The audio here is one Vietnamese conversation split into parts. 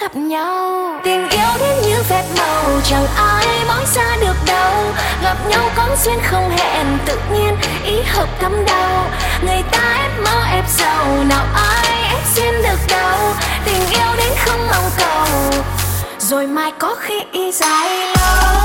gặp nhau. Tình yêu đến như phép màu, chẳng ai nói xa được đâu. Gặp nhau có duyên không hẹn, tự nhiên ý hợp thấm đau. Người ta ép mơ ép giàu, nào ai ép duyên được đâu. Tình yêu đến không mong cầu, rồi mai có khi dài lâu.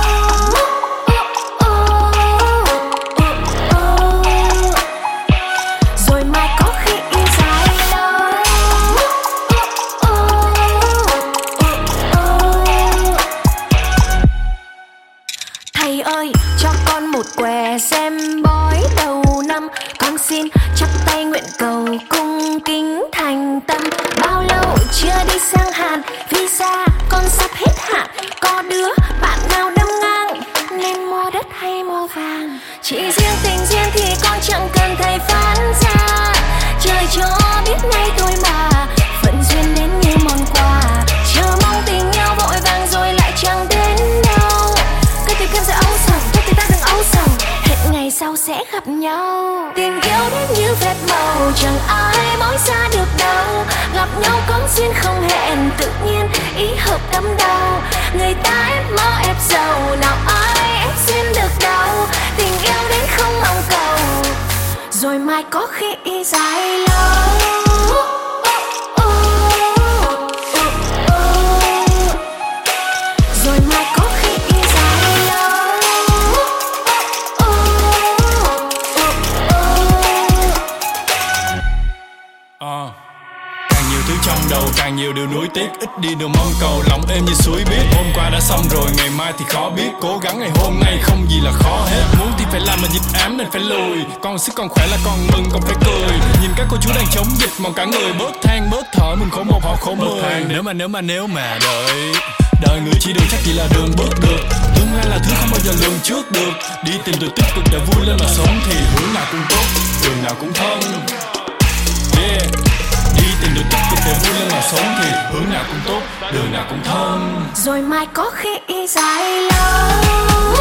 Thầy ơi, cho con một què xem bói đầu năm. Con xin chắp tay nguyện cầu cung kính thành tâm. Bao lâu chưa đi sang Hàn, visa con sắp hết hạn. Có đứa bạn nào đâm ngang nên mua đất hay mua vàng. Chỉ riêng tình duyên thì con chẳng cần thầy phán ra. Trời cho biết ngay thôi mà, phận duyên đến như món quà. Chờ mong tình yêu vội vàng rồi lại chẳng đến đâu. Cứ tìm kiếm sự âu sầu, thôi thì ta đừng âu sầu. Hẹn ngày sau sẽ gặp nhau. Tình yêu đến như phép màu, chẳng ai nói xa được đâu. Gặp nhau có duyên không hẹn, tự nhiên ý hợp thấm đau. Người ta ép mơ ép giàu, nào ai ép duyên được đâu. Tình yêu đến không mong cầu, rồi mai có khi dài lâu. Rồi mai có khi dài lâu. Càng nhiều thứ trong đầu, càng nhiều điều nuối tiếc. Ít đi điều mong cầu, lòng êm như suối biết. Hôm qua đã xong rồi, ngày mai thì khó biết. Cố gắng ngày hôm nay không gì là khó hết. Muốn thì phải làm mà nhịp ám nên phải lùi. Còn sức còn khỏe là còn mừng còn phải cười. Nhìn các cô chú đang chống dịch mong cả người bớt than bớt thở. Mình khổ một họ khổ mười. Nếu mà đời người chỉ đường chắc chỉ là đường bước được. Tương lai là thứ không bao giờ lường trước được. Đi tìm điều tích cực để vui lên mà sống thì hướng nào cũng tốt, đường nào cũng thân. Yeah. Đi tìm được tích cực để vui lên mà sống thì hướng nào cũng tốt, đường nào cũng thân. Rồi mai có khi dài lâu.